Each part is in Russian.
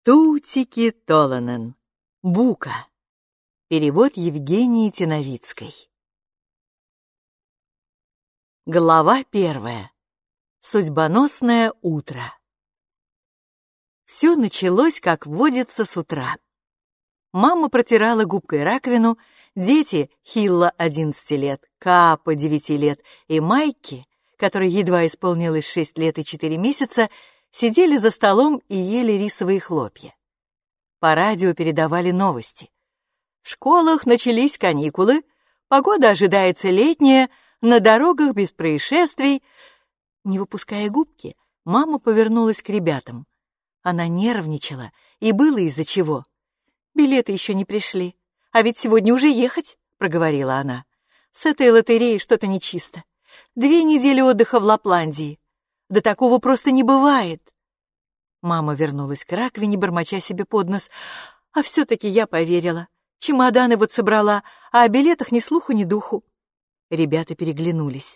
Туутики Толонен. Бука. Перевод Евгении Тиновицкой. Глава 1. Судьбоносное утро. Все началось, как водится, с утра. Мама протирала губкой раковину, дети, Хилла 11 лет, Каапа 9 лет и Майки, которой едва исполнилось 6 лет и 4 месяца, сидели за столом и ели рисовые хлопья. По радио передавали новости. В школах начались каникулы, погода ожидается летняя, на дорогах без происшествий. Не выпуская губки, мама повернулась к ребятам. Она нервничала, и было из-за чего. «Билеты еще не пришли, а ведь сегодня уже ехать», — проговорила она. «С этой лотереей что-то нечисто. 2 недели отдыха в Лапландии. Да такого просто не бывает». Мама вернулась к раковине, бормоча себе под нос. «А все-таки я поверила. Чемоданы вот собрала, а о билетах ни слуху, ни духу». Ребята переглянулись.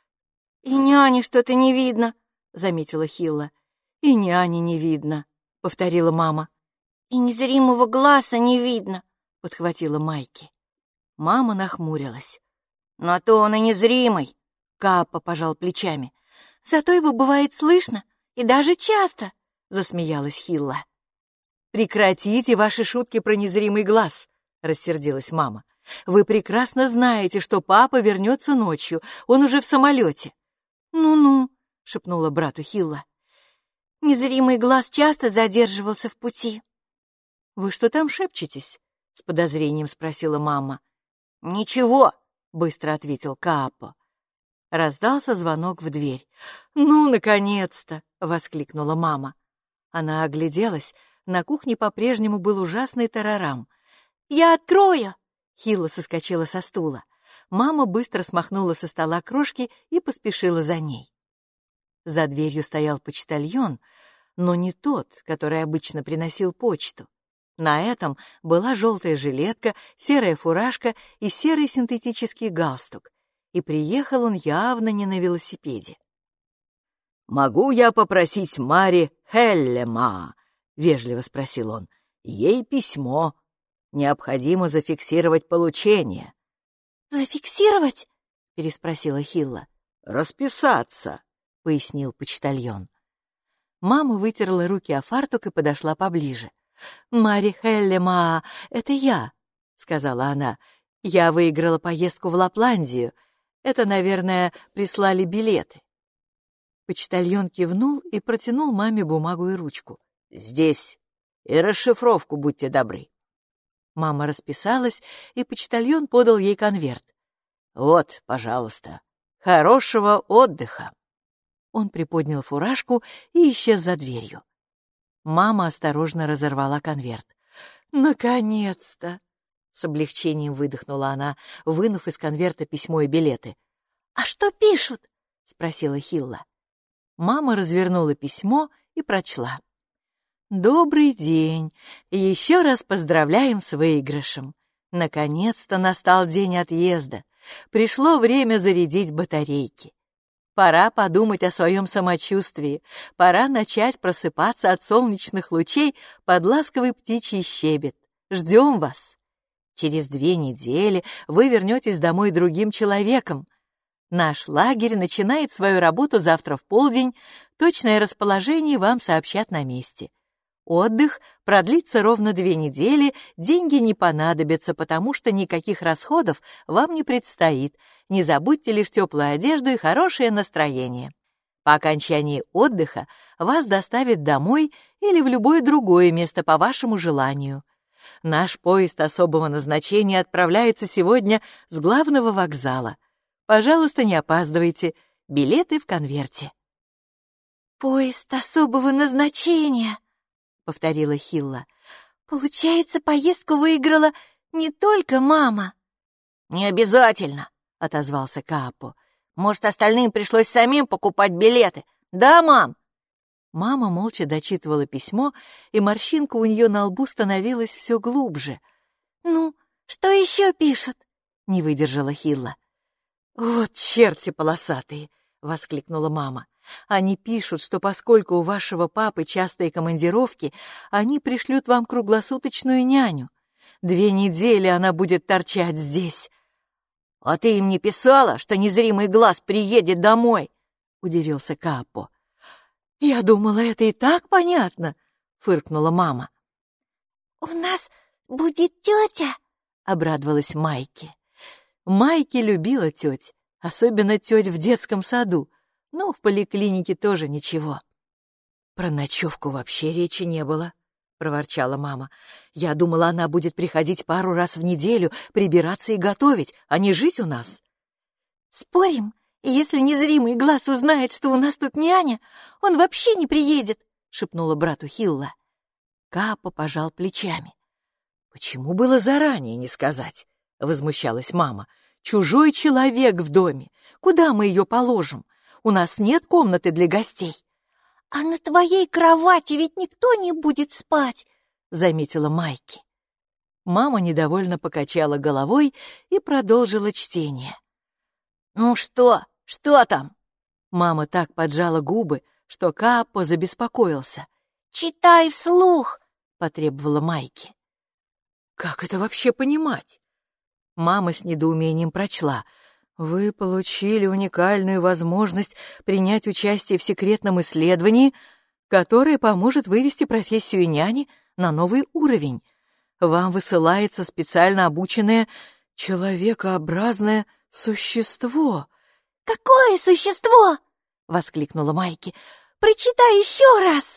«И няни что-то не видно», — заметила Хилла. «И няни не видно», — повторила мама. «И незримого глаза не видно», — подхватила Майки. Мама нахмурилась. «На то он и незримый», — Каапа пожал плечами. «Зато его бывает слышно, и даже часто», — засмеялась Хилла. «Прекратите ваши шутки про незримый глаз», — рассердилась мама. «Вы прекрасно знаете, что папа вернется ночью, он уже в самолете». «Ну-ну», — шепнула брату Хилла. «Незримый глаз часто задерживался в пути». «Вы что там шепчетесь?» — с подозрением спросила мама. «Ничего», — быстро ответил Каапо. Раздался звонок в дверь. «Ну, наконец-то!» — воскликнула мама. Она огляделась. На кухне по-прежнему был ужасный тарарам. «Я открою!» — Хилла соскочила со стула. Мама быстро смахнула со стола крошки и поспешила за ней. За дверью стоял почтальон, но не тот, который обычно приносил почту. На этом была желтая жилетка, серая фуражка и серый синтетический галстук. И приехал он явно не на велосипеде. «Могу я попросить Мари Хеллема?» — вежливо спросил он. «Ей письмо. Необходимо зафиксировать получение». «Зафиксировать?» — переспросила Хилла. «Расписаться», — пояснил почтальон. Мама вытерла руки о фартук и подошла поближе. «Мари Хеллема, это я», — сказала она. «Я выиграла поездку в Лапландию. Это, наверное, прислали билеты». Почтальон кивнул и протянул маме бумагу и ручку. «Здесь. И расшифровку, будьте добры». Мама расписалась, и почтальон подал ей конверт. «Вот, пожалуйста. Хорошего отдыха». Он приподнял фуражку и исчез за дверью. Мама осторожно разорвала конверт. «Наконец-то!» — с облегчением выдохнула она, вынув из конверта письмо и билеты. «А что пишут?» — спросила Хилла. Мама развернула письмо и прочла. «Добрый день. Еще раз поздравляем с выигрышем. Наконец-то настал день отъезда. Пришло время зарядить батарейки. Пора подумать о своем самочувствии. Пора начать просыпаться от солнечных лучей под ласковый птичий щебет. Ждем вас. Через 2 недели вы вернетесь домой другим человеком. Наш лагерь начинает свою работу завтра в полдень. Точное расположение вам сообщат на месте. Отдых продлится ровно 2 недели, деньги не понадобятся, потому что никаких расходов вам не предстоит. Не забудьте лишь теплую одежду и хорошее настроение. По окончании отдыха вас доставят домой или в любое другое место по вашему желанию. Наш поезд особого назначения отправляется сегодня с главного вокзала. Пожалуйста, не опаздывайте. Билеты в конверте». «Поезд особого назначения», — повторила Хилла. «Получается, поездку выиграла не только мама». «Не обязательно», — отозвался Каапо. «Может, остальным пришлось самим покупать билеты? Да, мам?» Мама молча дочитывала письмо, и морщинка у нее на лбу становилась все глубже. «Ну, что еще пишут?» — не выдержала Хилла. «Вот черти полосатые!» — воскликнула мама. Они пишут, что поскольку у вашего папы частые командировки, они пришлют вам круглосуточную няню. 2 недели она будет торчать здесь». «А ты им не писала, что незримый глаз приедет домой?» — удивился Капо. «Я думала, это и так понятно», — фыркнула мама. «У нас будет тетя», — обрадовалась Майки. Майки любила теть, особенно теть в детском саду, но в поликлинике тоже ничего. «Про ночевку вообще речи не было», — проворчала мама. «Я думала, она будет приходить пару раз в неделю, прибираться и готовить, а не жить у нас». «Спорим, если незримый глаз узнает, что у нас тут няня, он вообще не приедет», — шепнула брату Хилла. Капо пожал плечами. «Почему было заранее не сказать?» — возмущалась мама. «Чужой человек в доме. Куда мы ее положим? У нас нет комнаты для гостей». «А на твоей кровати ведь никто не будет спать», — заметила Майки. Мама недовольно покачала головой и продолжила чтение. «Ну что? Что там?» Мама так поджала губы, что Капо забеспокоился. «Читай вслух», — потребовала Майки. «Как это вообще понимать?» Мама с недоумением прочла. «Вы получили уникальную возможность принять участие в секретном исследовании, которое поможет вывести профессию няни на новый уровень. Вам высылается специально обученное человекообразное существо». «Какое существо?» — воскликнула Майки. «Прочитай еще раз!»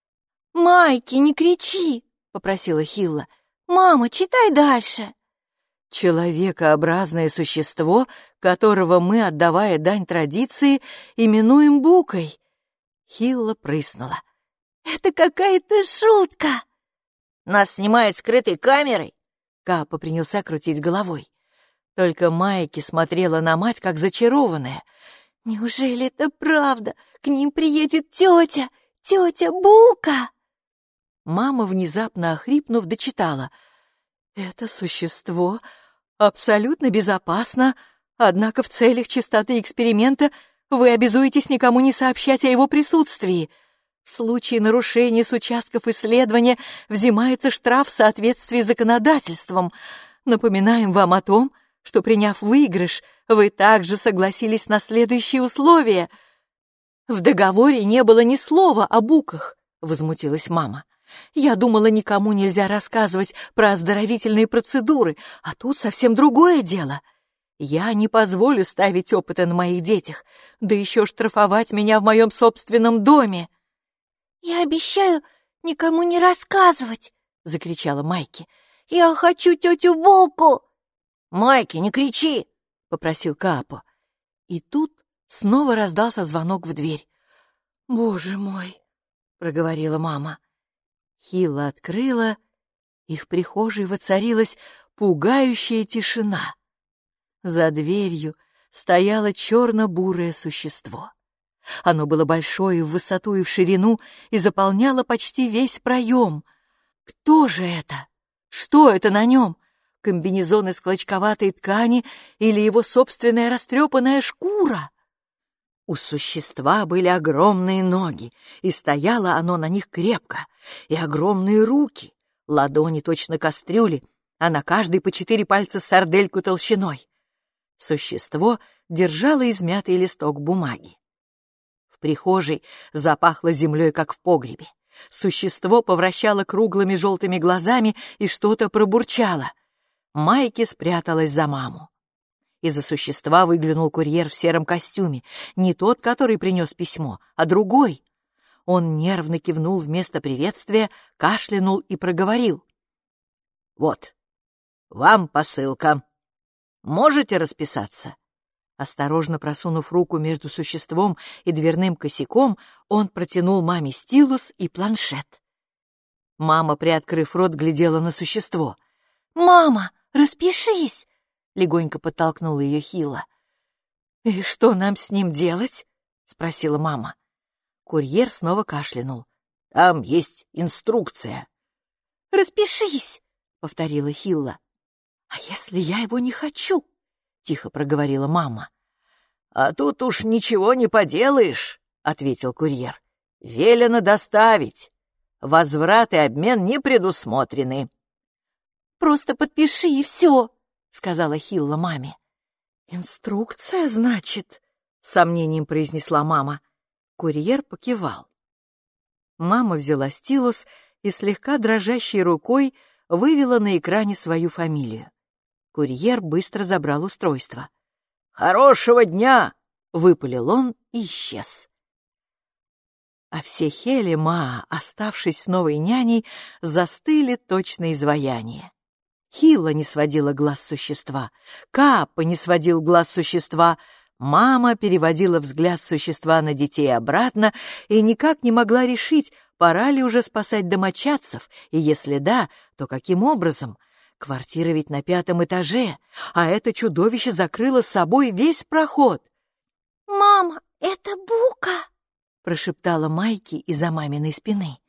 «Майки, не кричи!» — попросила Хилла. «Мама, читай дальше!» «Человекообразное существо, которого мы, отдавая дань традиции, именуем Букой». Хилла прыснула. «Это какая-то шутка!» «Нас снимают скрытой камерой?» Капо принялся крутить головой. Только Майки смотрела на мать, как зачарованная. «Неужели это правда? К ним приедет тетя Бука!» Мама, внезапно охрипнув, дочитала. «Это существо абсолютно безопасно, однако в целях чистоты эксперимента вы обязуетесь никому не сообщать о его присутствии. В случае нарушения с участков исследования взимается штраф в соответствии с законодательством. Напоминаем вам о том, что, приняв выигрыш, вы также согласились на следующие условия». «В договоре не было ни слова о буках», — возмутилась мама. «Я думала, никому нельзя рассказывать про оздоровительные процедуры, а тут совсем другое дело. Я не позволю ставить опыты на моих детях, да еще штрафовать меня в моем собственном доме». «Я обещаю никому не рассказывать», — закричала Майки. «Я хочу тетю Буку!» «Майки, не кричи!» — попросил Капо. И тут снова раздался звонок в дверь. «Боже мой!» — проговорила мама. Хилла открыла, и в прихожей воцарилась пугающая тишина. За дверью стояло черно-бурое существо. Оно было большое в высоту и в ширину и заполняло почти весь проем. Кто же это? Что это на нем? Комбинезон из клочковатой ткани или его собственная растрепанная шкура? У существа были огромные ноги, и стояло оно на них крепко, и огромные руки, ладони точно кастрюли, а на каждой по 4 пальца с сардельку толщиной. Существо держало измятый листок бумаги. В прихожей запахло землей, как в погребе. Существо повращало круглыми желтыми глазами и что-то пробурчало. Майки спряталась за маму. Из-за существа выглянул курьер в сером костюме, не тот, который принес письмо, а другой. Он нервно кивнул вместо приветствия, кашлянул и проговорил. «Вот, вам посылка. Можете расписаться?» Осторожно просунув руку между существом и дверным косяком, он протянул маме стилус и планшет. Мама, приоткрыв рот, глядела на существо. «Мама, распишись!» — легонько подтолкнула ее Хилла. «И что нам с ним делать?» — спросила мама. Курьер снова кашлянул. «Там есть инструкция». «Распишись!» — повторила Хилла. «А если я его не хочу?» — тихо проговорила мама. «А тут уж ничего не поделаешь», — ответил курьер. «Велено доставить. Возврат и обмен не предусмотрены». «Просто подпиши, и все», — сказала Хилла маме. «Инструкция, значит?» — с сомнением произнесла мама. Курьер покивал. Мама взяла стилус и слегка дрожащей рукой вывела на экране свою фамилию. Курьер быстро забрал устройство. «Хорошего дня!» — выпалил он и исчез. А все Хель и Маа, оставшись с новой няней, застыли точно изваяние. Хилла не сводила глаз с существа, Кааппа не сводил глаз с существа, мама переводила взгляд существа на детей обратно и никак не могла решить, пора ли уже спасать домочадцев, и если да, то каким образом? Квартира ведь на 5-м этаже, а это чудовище закрыло с собой весь проход. «Мама, это Бука!» — прошептала Майки из-за маминой спины.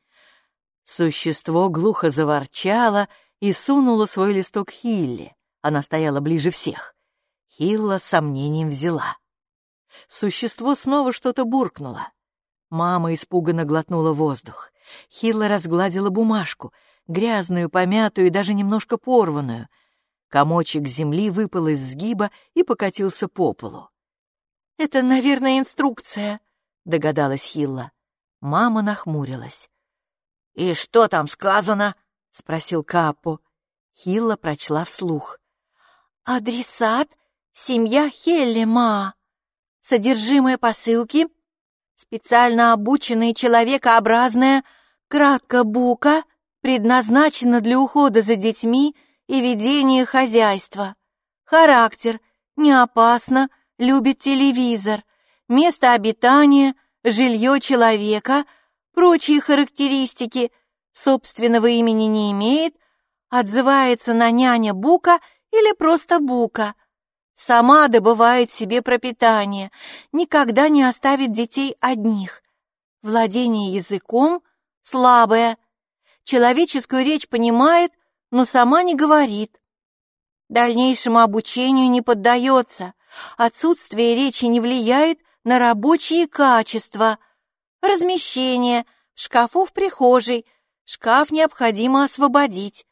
Существо глухо заворчало и сунула свой листок Хилле. Она стояла ближе всех. Хилла с сомнением взяла. Существо снова что-то буркнуло. Мама испуганно глотнула воздух. Хилла разгладила бумажку, грязную, помятую и даже немножко порванную. Комочек земли выпал из сгиба и покатился по полу. «Это, наверное, инструкция», — догадалась Хилла. Мама нахмурилась. «И что там сказано?» — спросил Кааппо. Хилла прочла вслух. «Адресат — семья Хелли Маа. Содержимое посылки — специально обученная человекообразная, кратко Бука, предназначена для ухода за детьми и ведения хозяйства. Характер — не опасно, любит телевизор. Место обитания — жилье человека, прочие характеристики — собственного имени не имеет, отзывается на няня Бука или просто Бука. Сама добывает себе пропитание, никогда не оставит детей одних. Владение языком слабое. Человеческую речь понимает, но сама не говорит. Дальнейшему обучению не поддается. Отсутствие речи не влияет на рабочие качества. Размещение в шкафу в прихожей. Шкаф необходимо освободить.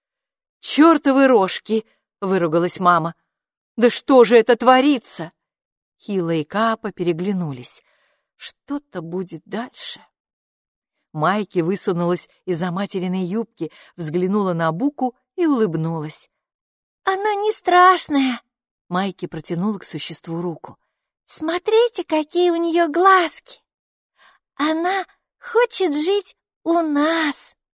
«Чёртовы рожки!» — выругалась мама. «Да что же это творится?» Хилла и Кааппа переглянулись. Что-то будет дальше. Майки высунулась из-за материной юбки, взглянула на Буку и улыбнулась. «Она не страшная!» Майки протянула к существу руку. «Смотрите, какие у нее глазки! Она хочет жить у нас!»